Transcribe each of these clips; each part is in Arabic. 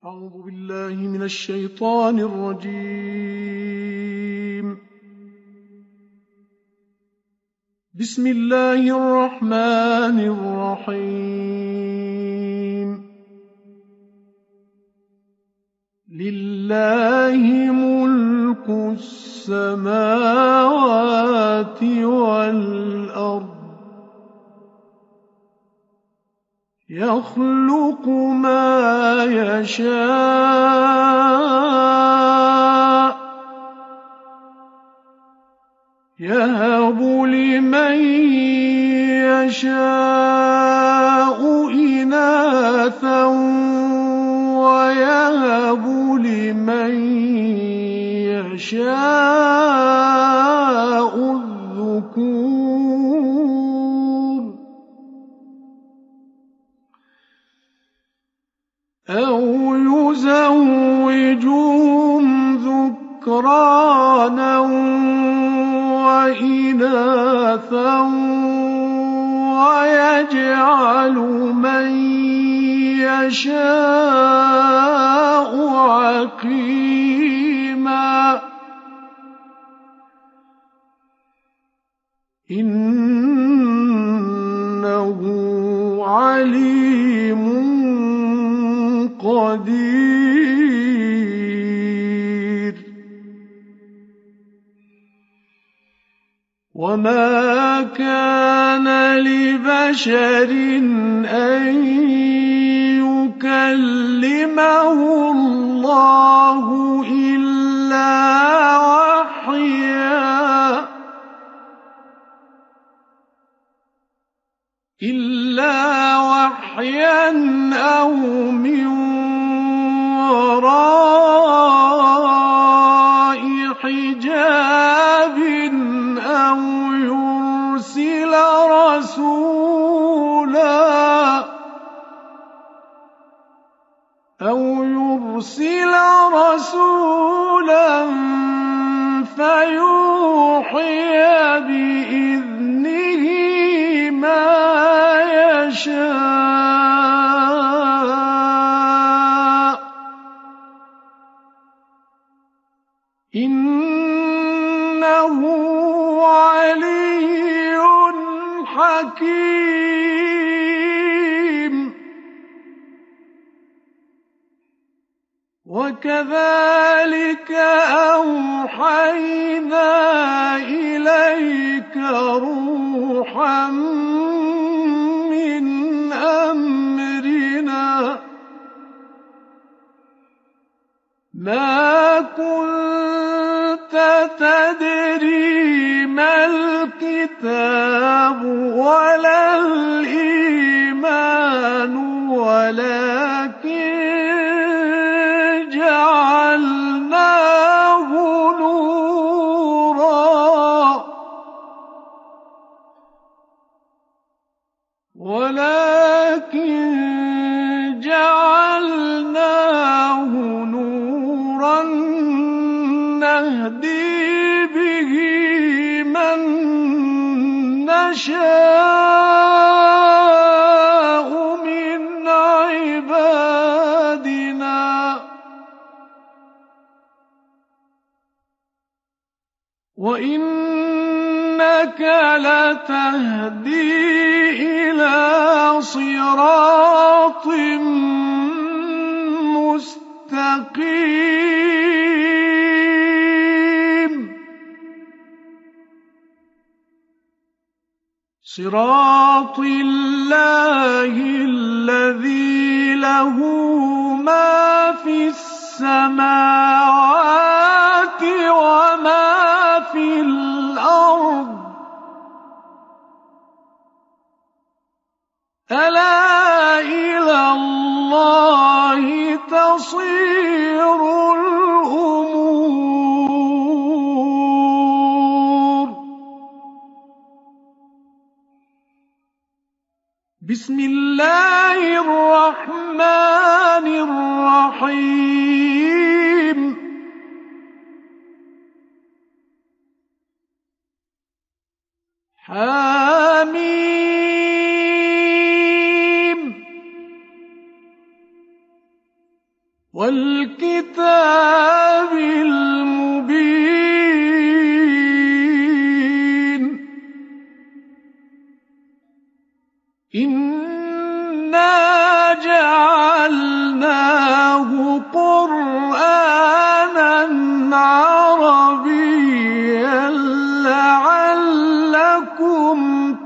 أعوذ بالله من الشيطان الرجيم. بسم الله الرحمن الرحيم. لله ملك السماوات والأرض يخلق ما يشاء يهب لمن يشاء إناثا ويهب لمن يشاء الذكور أو يزوجهم ذكرانا وإناثا ويجعل من يشاء عقيما إنه عليم قدير. وما كان لبشر أن يكلمه الله إلا وحيا أو من وراء حجاب أو يرسل رسولا فيوحي بإذنه ما يشاء إنه علي حكيم. وكذلك أوحينا إليك روحا من أمرنا ما كنت تدري ما الكتاب ولا الإيمان ولكن جعلناه نورا نهدي به من نشاء من عبادنا وإنك لتهدي إلى صراط مستقيم صراط الله الذي له ما في السماوات وما في الأرض ألا إلى الله تصير الأمور. بسم الله الرحمن الرحيم. حميم وَالْكِتَابِ الْمُبِينِ إِنَّا جَعَلْنَاهُ قُرْآنًا عَرَبِيًّا لَّعَلَّكُمْ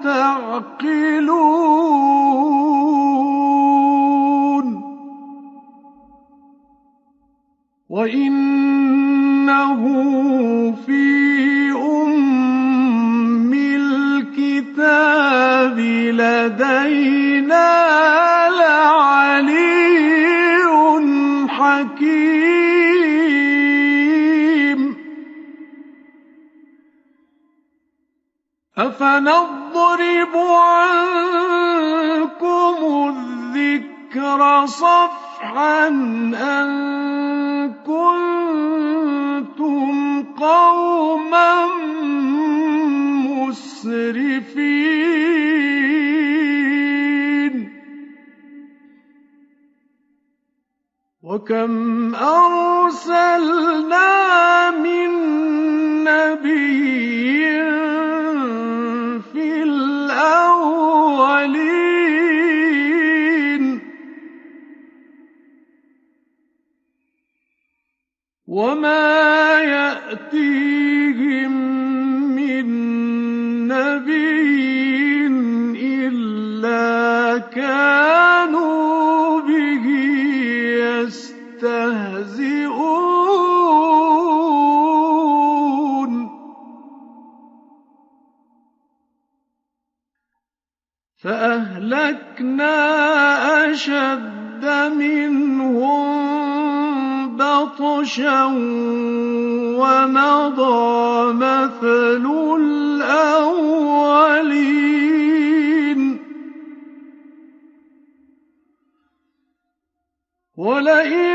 تَعْقِلُونَ وَإِنَّهُ فِي أُمِّ الْكِتَابِ لَدَيْنَا لَعَلِيٌّ حَكِيمٌ أَفَنَضْرِبُ عَنكُمُ الذِّكْرَ صَفْحًا أَن كُنتُمْ قَوْمًا مُسْرِفِينَ وَكَمْ أَرْسَلْنَا مِن نَّبِيٍّ فِي الْأَوَّلِينَ وَمَا يَأْتِيهِم مِّن نَّبِيٍّ إِلَّا كَانُوا بِهِ يَسْتَهْزِئُونَ فَأَهْلَكْنَا أَشَدَّ مِنْهُم بَطْشًا وَمَضَىٰ مَثَلُ الْأَوَّلِينَ وَلَئِن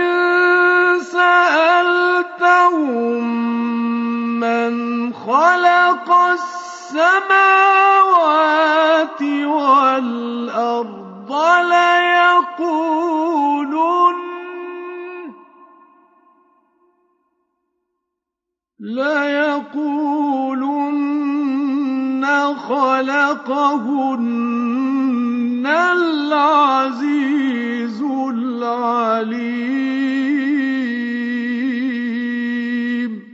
سَأَلْتَهُم مَّنْ خَلَقَ السَّمَاوَاتِ وَالْأَرْضَ لَيَقُولُنَّ خَلَقَهُنَّ الْعَزِيزُ الْعَلِيمُ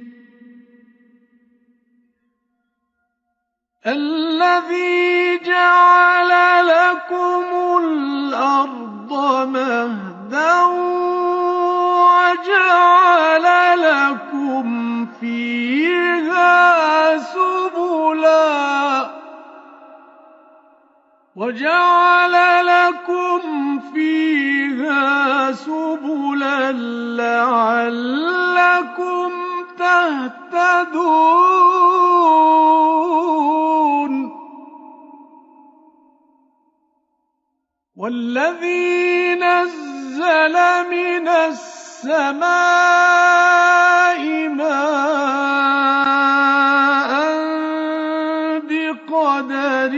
الَّذِي جَعَلَ لَكُمُ الْأَرْضَ مَهْدًا وَجَعَلَ لَكُمْ فِيهَا سُبُلًا لَّعَلَّكُمْ تَهْتَدُونَ وَالَّذِي نَزَّلَ مِنَ السَّمَاءِ مَاءً بِقَدَرٍ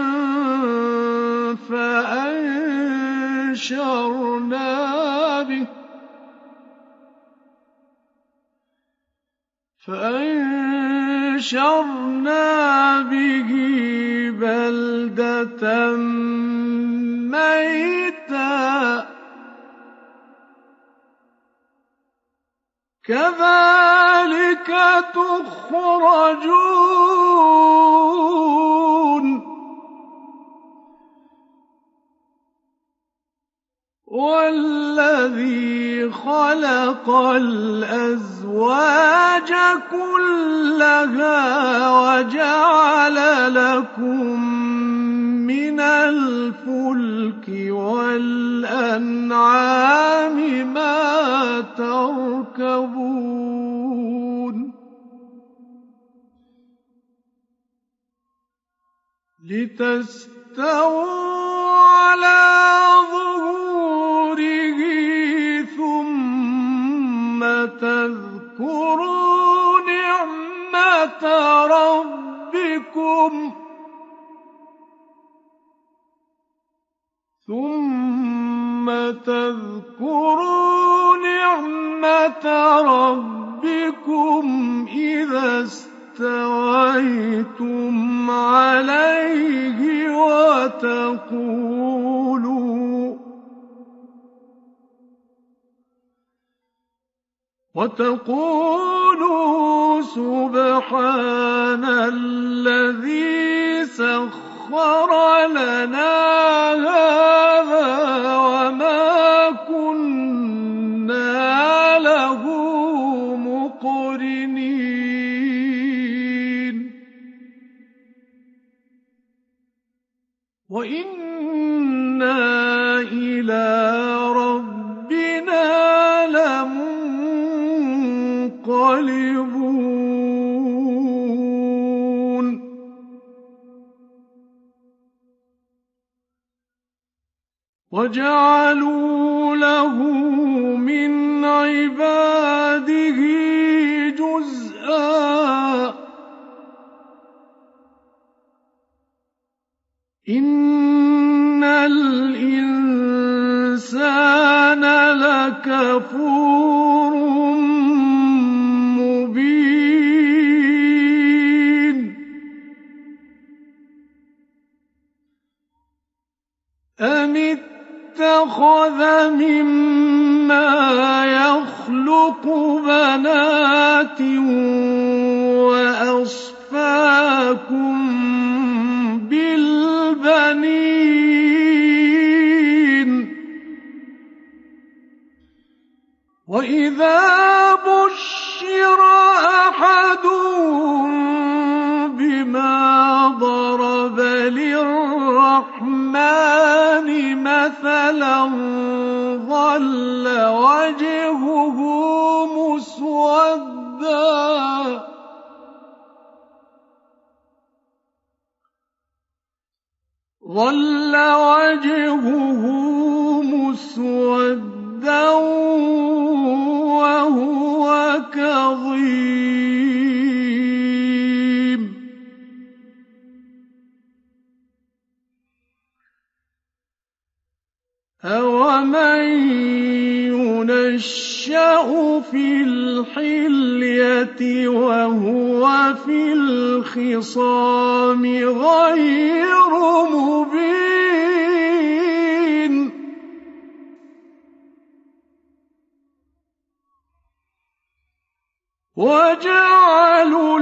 فَأَنشَرْنَا بِهِ بَلْدَةً مَّيْتًا كَذَٰلِكَ تُخْرَجُونَ وَالَّذِي خَلَقَ الْأَزْوَاجَ كُلَّهَا وَجَعَلَ لَكُم مِّنَ الْفُلْكِ وَالْأَنْعَامِ مَا تَرْكَبُونَ لِتَسْتَوُوا عَلَىٰ ظُهُورِهِ ثُمَّ تَذْكُرُوا نِعْمَةَ ربكم إذا استويتم عليه وتقولوا سبحان الذي سخر لنا هذا وما كنا له مقرنين وإنا إلى ربنا لمنقلبون وجعلوا له من عباده جزءا إن الإنسان لكفور مبين أم اتخذ مما يخلق بنات وأصفاكم بالبنين وإذا بشر أحدهم بما ضرب للرحمن مثلا ظل وجهه مسودا وهو كظيم أَوَمَن يُنَشَّأُ فِي الْحِلْيَةِ وَهُوَ فِي الْخِصَامِ غَيْرُ مُبِينٍ وَجَعَلُوا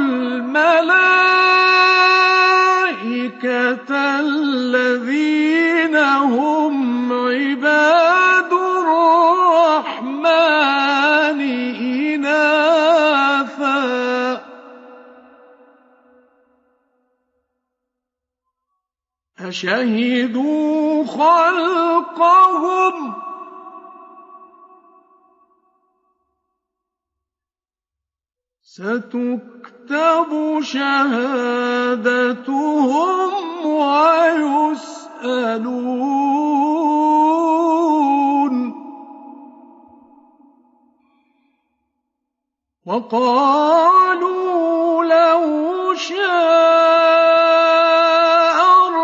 الْمَلَائِكَةَ الَّذِينَ هُمْ عِبَادُ الرَّحْمَنِ إِنَاثًا أَشَهِدُوا خَلْقَهُمْ ۚ سَتُكْتَبُ شَهَادَتُهُمْ وَيُسْأَلُونَ وَقَالُوا لَوْ شَاءَ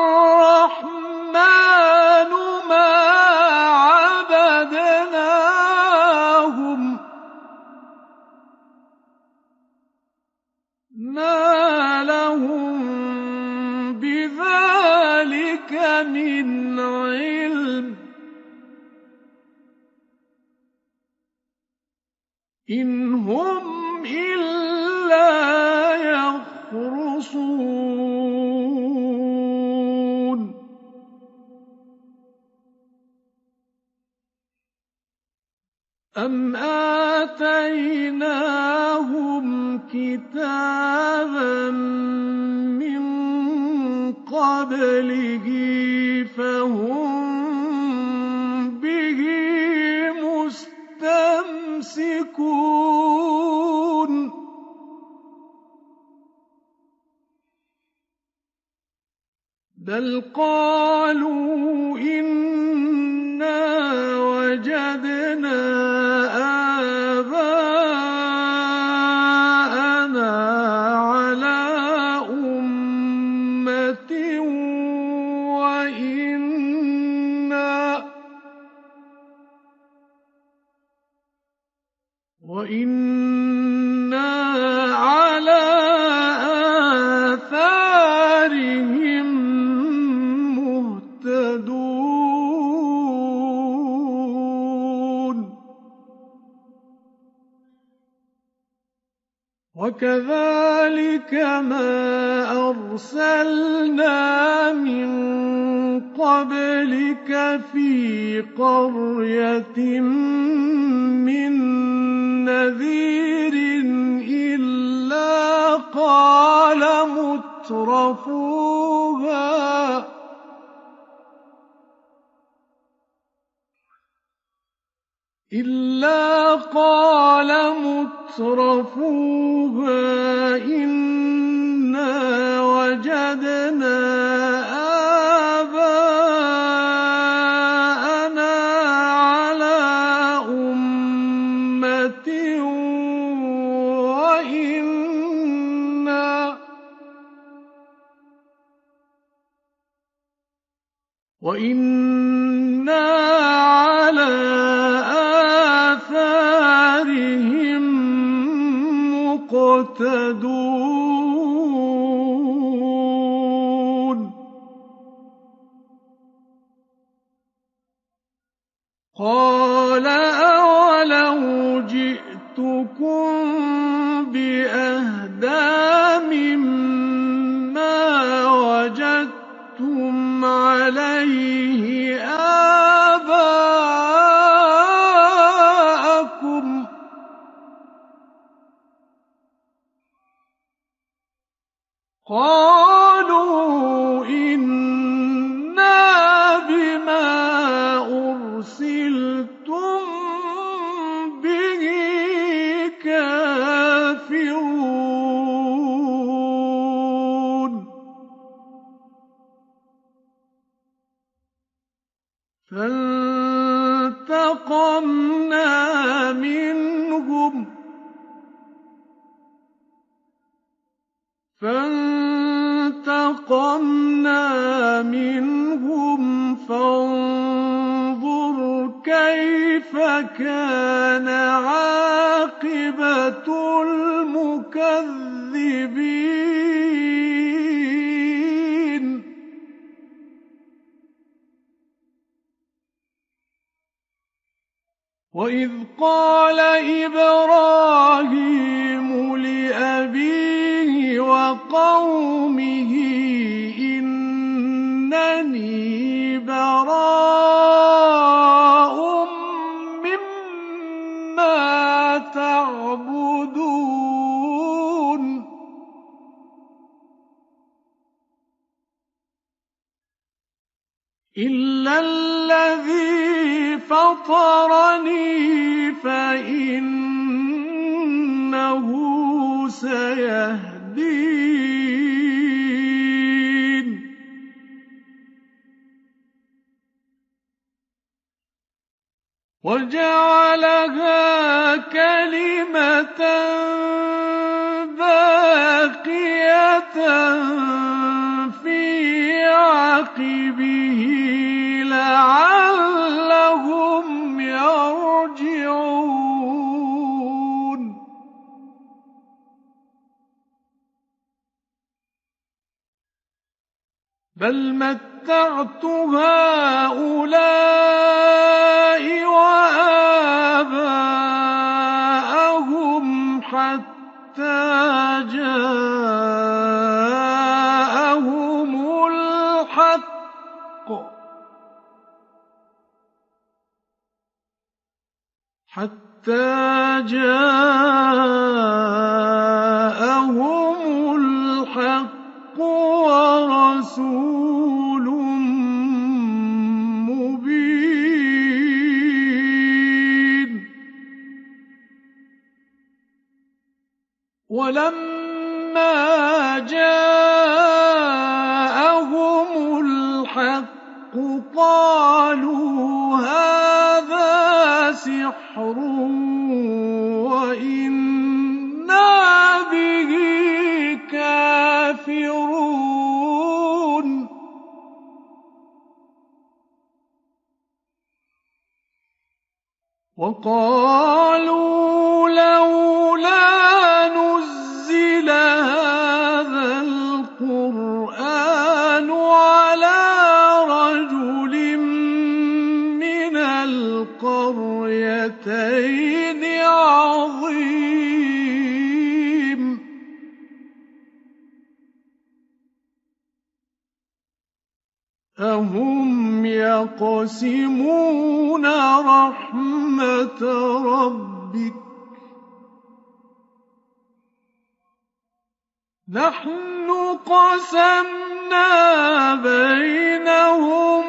الرَّحْمَنُ مَا عَبَدْنَاهُمْ مَا لَهُم بِذَلِكَ مِنْ عِلْمٍ إِنْ هُمْ إِلَّا يَخْرُصُونَ أَمْ آتَيْنَاهُمْ كِتَابًا مِّن قَبْلِهِ فَهُم بِهِ مُسْتَمْسِكُونَ بَلْ قَالُوا إِنَّا وَجَدْنَا آبَاءَنَا عَلَىٰ أُمَّةٍ وَإِنَّا عَلَىٰ آثَارِهِم مُهْتَدُونَ وَكَذَٰلِكَ مَا أَرْسَلْنَا مِن قَبْلِكَ فِي قَرْيَةٍ مِّن نَّذِيرٍ إِلَّا قَالَ مُتْرَفُوهَا إِنَّا وَجَدْنَا آبَاءَنَا عَلَىٰ أُمَّةٍ وَإِنَّا عَلَىٰ آثَارِهِم مُّقْتَدُونَ قَالَ أَوَلَوْ جِئْتُكُم بِأَهْدَىٰ مِمَّا وَجَدتُّمْ عَلَيْهِ آبَاءَكُمْ ۖ قَالُوا إِنَّا بِمَا أُرْسِلْتُم بِهِ كَافِرُونَ فَانتَقَمْنَا مِنْهُمْ فَانظُرْ كَيْفَ كَانَ عَاقِبَةُ الْمُكَذِّبِينَ وَإِذْ قَالَ إِبْرَاهِيمُ لِأَبِيهِ وَقَوْمِهِ إِنَّنِي بَرَاءٌ مِّمَّا تَعْبُدُونَ إِلَّا الَّذِي فَطَرَنِي فَإِنَّهُ سَيَهْدِينِ وَجَعَلَهَا كَلِمَةً بَاقِيَةً فِي عَقِبِهِ لَعَلَّهُمْ يَرْجِعُونَ بَلْ مَتَّعْتُ هَٰؤُلَاءِ وَآبَاءَهُمْ حَتَّىٰ جَاءَهُمُ الْحَقُّ وَرَسُولٌ مُّبِينٌ وَلَمَّا جَاءَهُمُ الْحَقُّ قَالُوا هَٰذَا سِحْرٌ وَإِنَّا بِهِ كَافِرُونَ وَقَالُوا دين عظيم أهم يقسمون رحمة ربك نحن قسمنا بينهم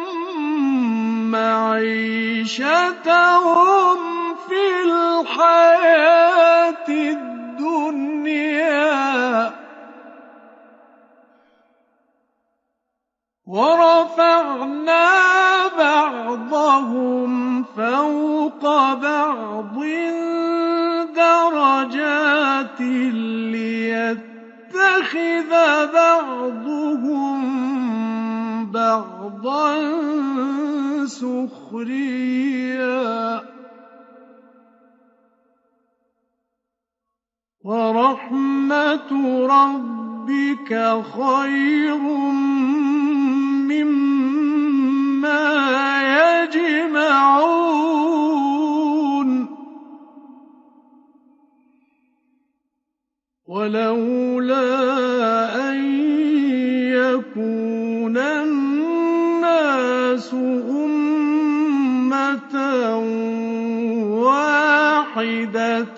معيشتهم في الحياة الدنيا ورفعنا بعضهم فوق بعض درجات ليتخذ بعضهم بعضا سخريا ورحمة ربك خير مما يجمعون ولولا أن يكون الناس أمة واحدة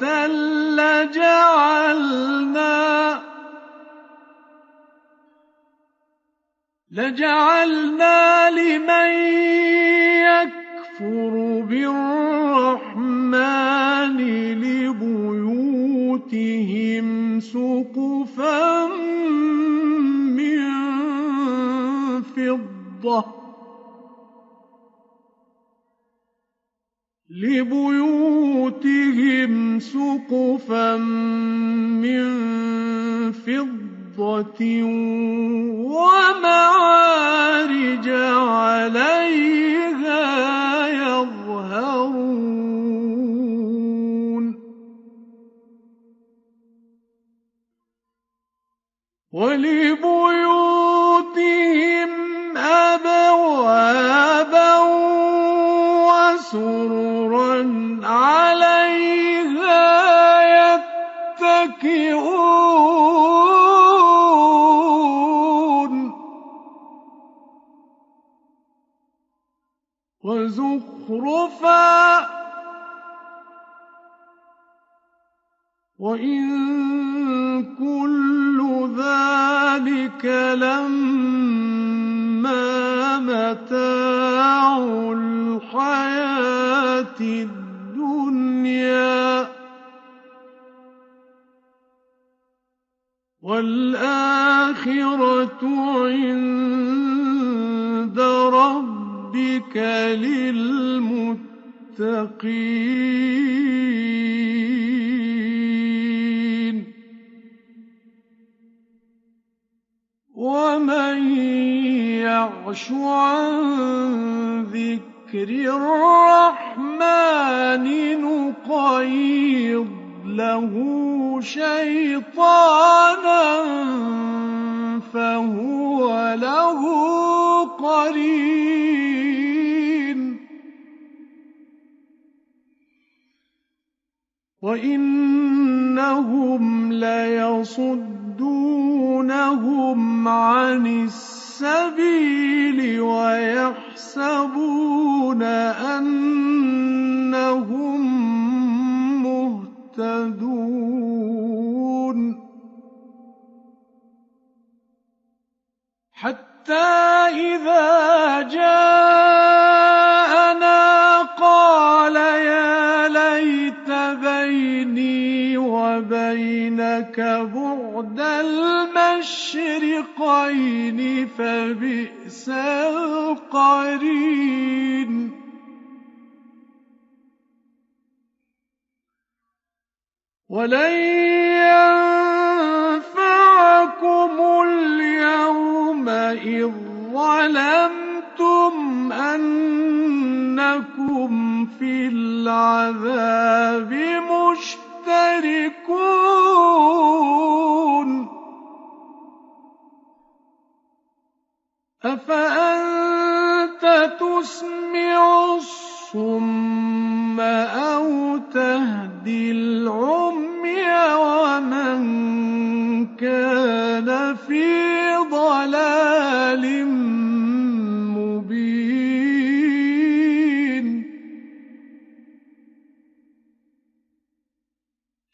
لجعلنا لمن يكفر بالرحمن لبيوتهم سقفا من فضة ومعارج عليها يظهرون ولبيوتهم أبوابا وسررا عليها يتكئون وزخرفا وإن كل ذلك لما متاع الحياة الدنيا والآخرة عند ربك للمتقين ومن يعش عن ذكر الرحمن نقيض له شيطانا فهو له قرين وإنهم ليصدونهم عن السبيل ويحسبون أنهم مهتدون حتى إذا جاءنا قال يا ليت بيني وبينك بعد المشرقين فبئس القرين ولن ينفعكم اليوم إذ ظلمتم أنكم في العذاب مشتركون أفأنت تسمع الصم أو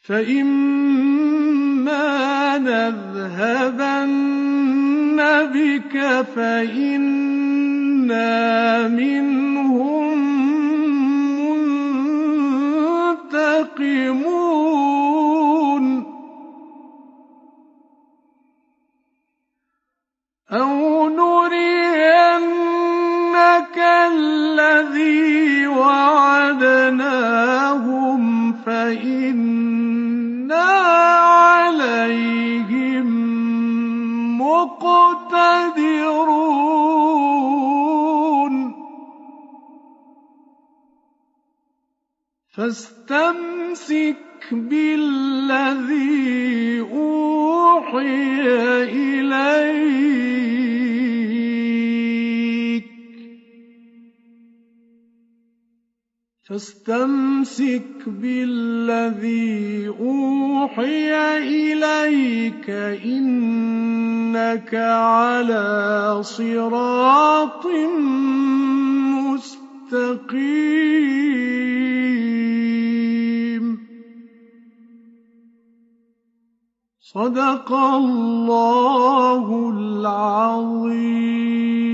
فإما نذهبن بك فإنا منهم منتقمون أو نرينك الذي وعدناهم فإنا عليهم مقتدرون فاستمسك بالذي أوحي إليك إنك على صراط مستقيم صدق الله العظيم.